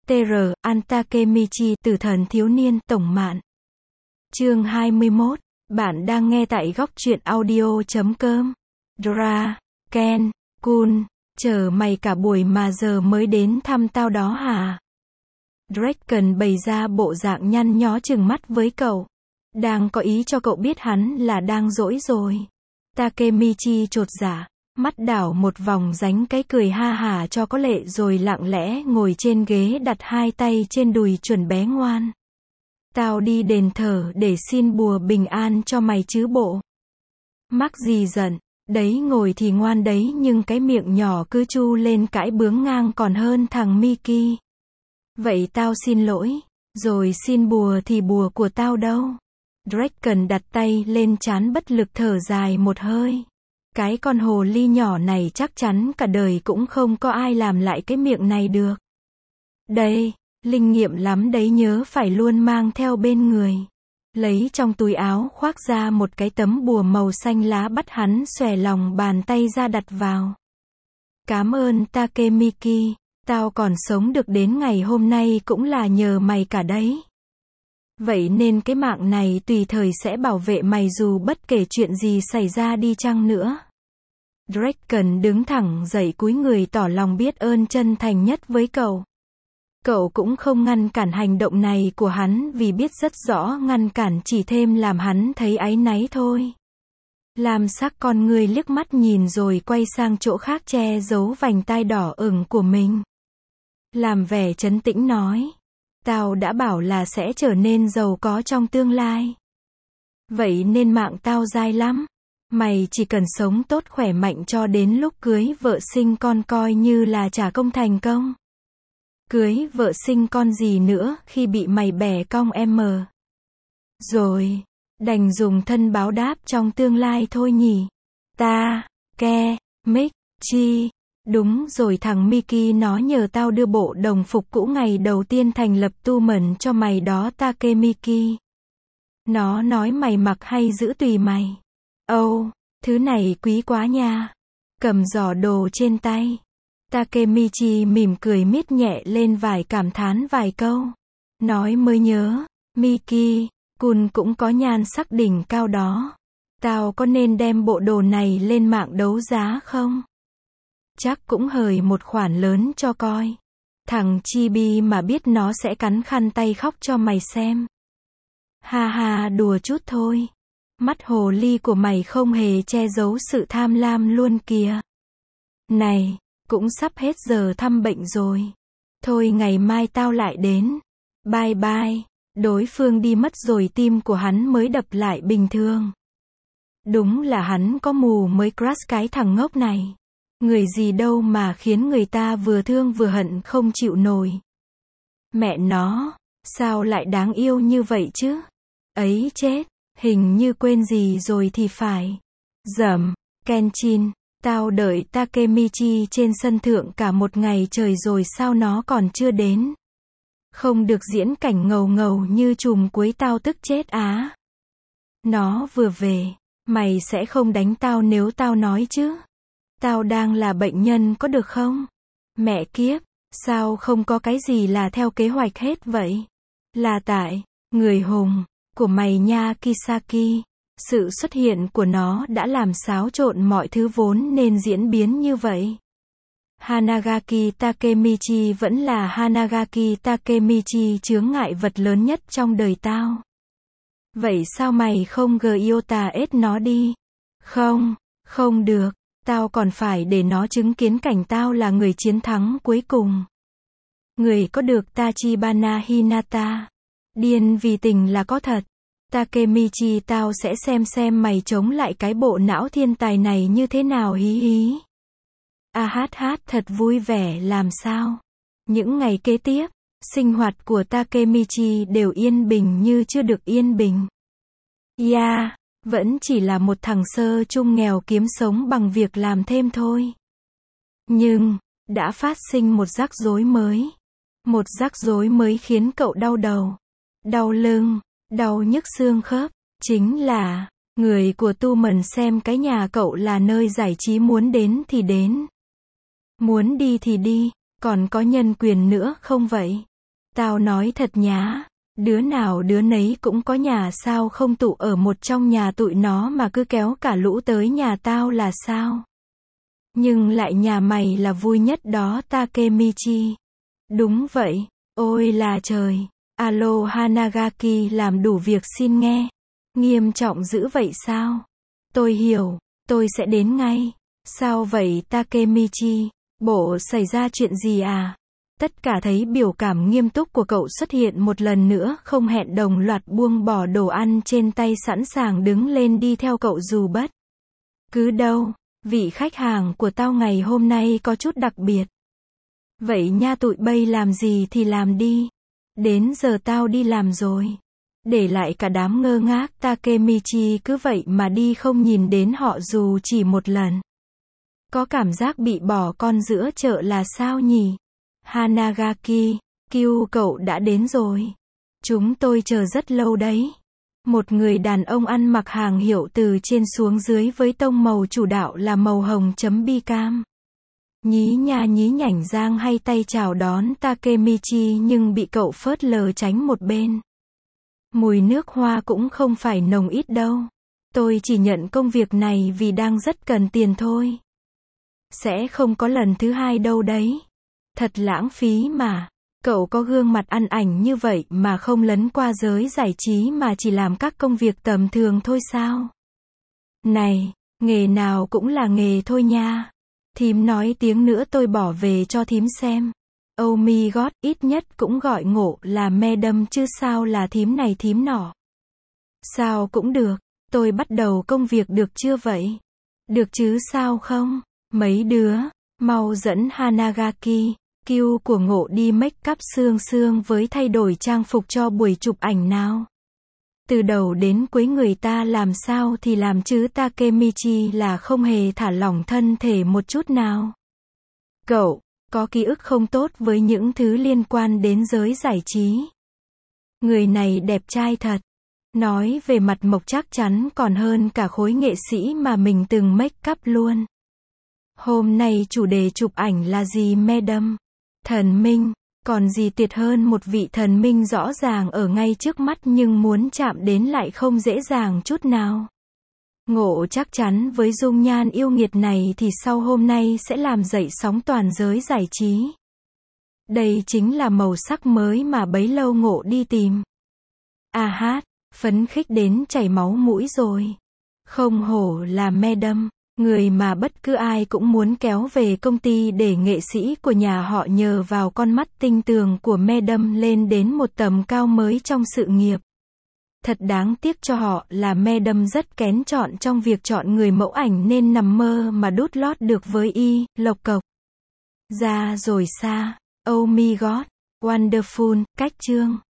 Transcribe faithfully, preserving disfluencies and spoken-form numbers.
tê rờ, An Takemichi, Tử thần thiếu niên, tổng mạn. Chương hai mươi mốt. Bạn đang nghe tại góc truyện audio chấm com. Dra, Ken, Kun, chờ mày cả buổi mà giờ mới đến thăm tao đó hả? Draken bày ra bộ dạng nhăn nhó trừng mắt với cậu. Đang có ý cho cậu biết hắn là đang dỗi rồi. Takemichi chột dạ, mắt đảo một vòng dánh cái cười ha hả cho có lệ rồi lặng lẽ ngồi trên ghế đặt hai tay trên đùi chuẩn bé ngoan. Tao đi đền thờ để xin bùa bình an cho mày chứ bộ. Mắc gì giận, đấy ngồi thì ngoan đấy nhưng cái miệng nhỏ cứ chu lên cãi bướng ngang còn hơn thằng Miki. Vậy tao xin lỗi, rồi xin bùa thì bùa của tao đâu? Draken đặt tay lên trán bất lực thở dài một hơi. Cái con hồ ly nhỏ này chắc chắn cả đời cũng không có ai làm lại cái miệng này được. Đây, linh nghiệm lắm đấy, nhớ phải luôn mang theo bên người. Lấy trong túi áo khoác ra một cái tấm bùa màu xanh lá, bắt hắn xòe lòng bàn tay ra đặt vào. Cám ơn Takemiki, tao còn sống được đến ngày hôm nay cũng là nhờ mày cả đấy. Vậy nên cái mạng này tùy thời sẽ bảo vệ mày dù bất kể chuyện gì xảy ra đi chăng nữa. Draken đứng thẳng dậy cúi người tỏ lòng biết ơn chân thành nhất với cậu. Cậu cũng không ngăn cản hành động này của hắn vì biết rất rõ ngăn cản chỉ thêm làm hắn thấy áy náy thôi. Lam sắc con người liếc mắt nhìn rồi quay sang chỗ khác che giấu vành tai đỏ ửng của mình. Làm vẻ trấn tĩnh nói. Tao đã bảo là sẽ trở nên giàu có trong tương lai. Vậy nên mạng tao dai lắm. Mày chỉ cần sống tốt khỏe mạnh cho đến lúc cưới vợ sinh con coi như là trả công thành công. Cưới vợ sinh con gì nữa khi bị mày bẻ cong em. Rồi, đành dùng thân báo đáp trong tương lai thôi nhỉ. Ta, ke, mic, chi. Đúng rồi, thằng Miki nó nhờ tao đưa bộ đồng phục cũ ngày đầu tiên thành lập tu mẩn cho mày đó Takemiki. Nó nói mày mặc hay giữ tùy mày. Âu, oh, thứ này quý quá nha. Cầm giỏ đồ trên tay. Takemichi mỉm cười miết nhẹ lên vài cảm thán vài câu. Nói mới nhớ, Miki, Kun cũng có nhan sắc đỉnh cao đó. Tao có nên đem bộ đồ này lên mạng đấu giá không? Chắc cũng hời một khoản lớn cho coi. Thằng Chibi mà biết nó sẽ cắn khăn tay khóc cho mày xem. Ha ha, đùa chút thôi. Mắt hồ ly của mày không hề che giấu sự tham lam luôn kìa. Này, cũng sắp hết giờ thăm bệnh rồi. Thôi ngày mai tao lại đến. Bye bye. Đối phương đi mất rồi tim của hắn mới đập lại bình thường. Đúng là hắn có mù mới crush cái thằng ngốc này. Người gì đâu mà khiến người ta vừa thương vừa hận không chịu nổi. Mẹ nó, sao lại đáng yêu như vậy chứ? Ấy chết, hình như quên gì rồi thì phải. Dầm, Kenshin, tao đợi Takemichi trên sân thượng cả một ngày trời rồi sao nó còn chưa đến? Không được diễn cảnh ngầu ngầu như chùm cuối tao tức chết á. Nó vừa về, mày sẽ không đánh tao nếu tao nói chứ? Tao đang là bệnh nhân có được không? Mẹ kiếp, sao không có cái gì là theo kế hoạch hết vậy? Là tại, người hùng, của mày nha Kisaki. Sự xuất hiện của nó đã làm xáo trộn mọi thứ vốn nên diễn biến như vậy. Hanagaki Takemichi vẫn là Hanagaki Takemichi, chướng ngại vật lớn nhất trong đời tao. Vậy sao mày không Gyota ết nó đi? Không, không được. Tao còn phải để nó chứng kiến cảnh tao là người chiến thắng cuối cùng. Người có được Tachibana Hinata. Điên vì tình là có thật. Takemichi, tao sẽ xem xem mày chống lại cái bộ não thiên tài này như thế nào hí hí. A hát hát, thật vui vẻ làm sao. Những ngày kế tiếp, sinh hoạt của Takemichi đều yên bình như chưa được yên bình. Yeah. Vẫn chỉ là một thằng sơ trung nghèo kiếm sống bằng việc làm thêm thôi. Nhưng, đã phát sinh một rắc rối mới. Một rắc rối mới khiến cậu đau đầu, đau lưng, đau nhức xương khớp. Chính là, người của tu mẩn xem cái nhà cậu là nơi giải trí, muốn đến thì đến. Muốn đi thì đi, còn có nhân quyền nữa không vậy? Tao nói thật nhá, đứa nào đứa nấy cũng có nhà, sao không tụ ở một trong nhà tụi nó mà cứ kéo cả lũ tới nhà tao là sao? Nhưng lại nhà mày là vui nhất đó Takemichi. Đúng vậy, ôi là trời. Alo Hanagaki, làm đủ việc xin nghe. Nghiêm trọng dữ vậy sao? Tôi hiểu, tôi sẽ đến ngay. Sao vậy Takemichi? Bộ xảy ra chuyện gì à? Tất cả thấy biểu cảm nghiêm túc của cậu xuất hiện một lần nữa, không hẹn đồng loạt buông bỏ đồ ăn trên tay, sẵn sàng đứng lên đi theo cậu dù bất cứ đâu. Vị khách hàng của tao ngày hôm nay có chút đặc biệt. Vậy nha, tụi bay làm gì thì làm đi. Đến giờ tao đi làm rồi. Để lại cả đám ngơ ngác, Takemichi cứ vậy mà đi không nhìn đến họ dù chỉ một lần. Có cảm giác bị bỏ con giữa chợ là sao nhỉ? Hanagaki, Kyu, cậu đã đến rồi. Chúng tôi chờ rất lâu đấy. Một người đàn ông ăn mặc hàng hiệu từ trên xuống dưới với tông màu chủ đạo là màu hồng chấm bi cam. Nhí nha nhí nhảnh giang hay tay chào đón Takemichi nhưng bị cậu phớt lờ tránh một bên. Mùi nước hoa cũng không phải nồng ít đâu. Tôi chỉ nhận công việc này vì đang rất cần tiền thôi. Sẽ không có lần thứ hai đâu đấy. Thật lãng phí mà. Cậu có gương mặt ăn ảnh như vậy mà không lấn qua giới giải trí mà chỉ làm các công việc tầm thường thôi sao? Này, nghề nào cũng là nghề thôi nha. Thím nói tiếng nữa tôi bỏ về cho thím xem. Oh my god, ít nhất cũng gọi Ngộ là madam chứ sao là thím này thím nọ. Sao cũng được, tôi bắt đầu công việc được chưa vậy? Được chứ sao không? Mấy đứa, mau dẫn Hanagaki, Kyu của Ngộ đi make up sương sương với thay đổi trang phục cho buổi chụp ảnh nào. Từ đầu đến cuối người ta làm sao thì làm chứ Takemichi là không hề thả lỏng thân thể một chút nào. Cậu có ký ức không tốt với những thứ liên quan đến giới giải trí. Người này đẹp trai thật. Nói về mặt mộc chắc chắn còn hơn cả khối nghệ sĩ mà mình từng make up luôn. Hôm nay chủ đề chụp ảnh là gì madam? Thần minh. Còn gì tuyệt hơn một vị thần minh rõ ràng ở ngay trước mắt nhưng muốn chạm đến lại không dễ dàng chút nào. Ngộ chắc chắn với dung nhan yêu nghiệt này thì sau hôm nay sẽ làm dậy sóng toàn giới giải trí. Đây chính là màu sắc mới mà bấy lâu Ngộ đi tìm. À hát, phấn khích đến chảy máu mũi rồi. Không hổ là madam. Người mà bất cứ ai cũng muốn kéo về công ty để nghệ sĩ của nhà họ nhờ vào con mắt tinh tường của madam lên đến một tầm cao mới trong sự nghiệp. Thật đáng tiếc cho họ là madam rất kén chọn trong việc chọn người mẫu ảnh nên nằm mơ mà đút lót được với y, lộc cộc. Ra rồi xa. Oh my god, wonderful, cách chương.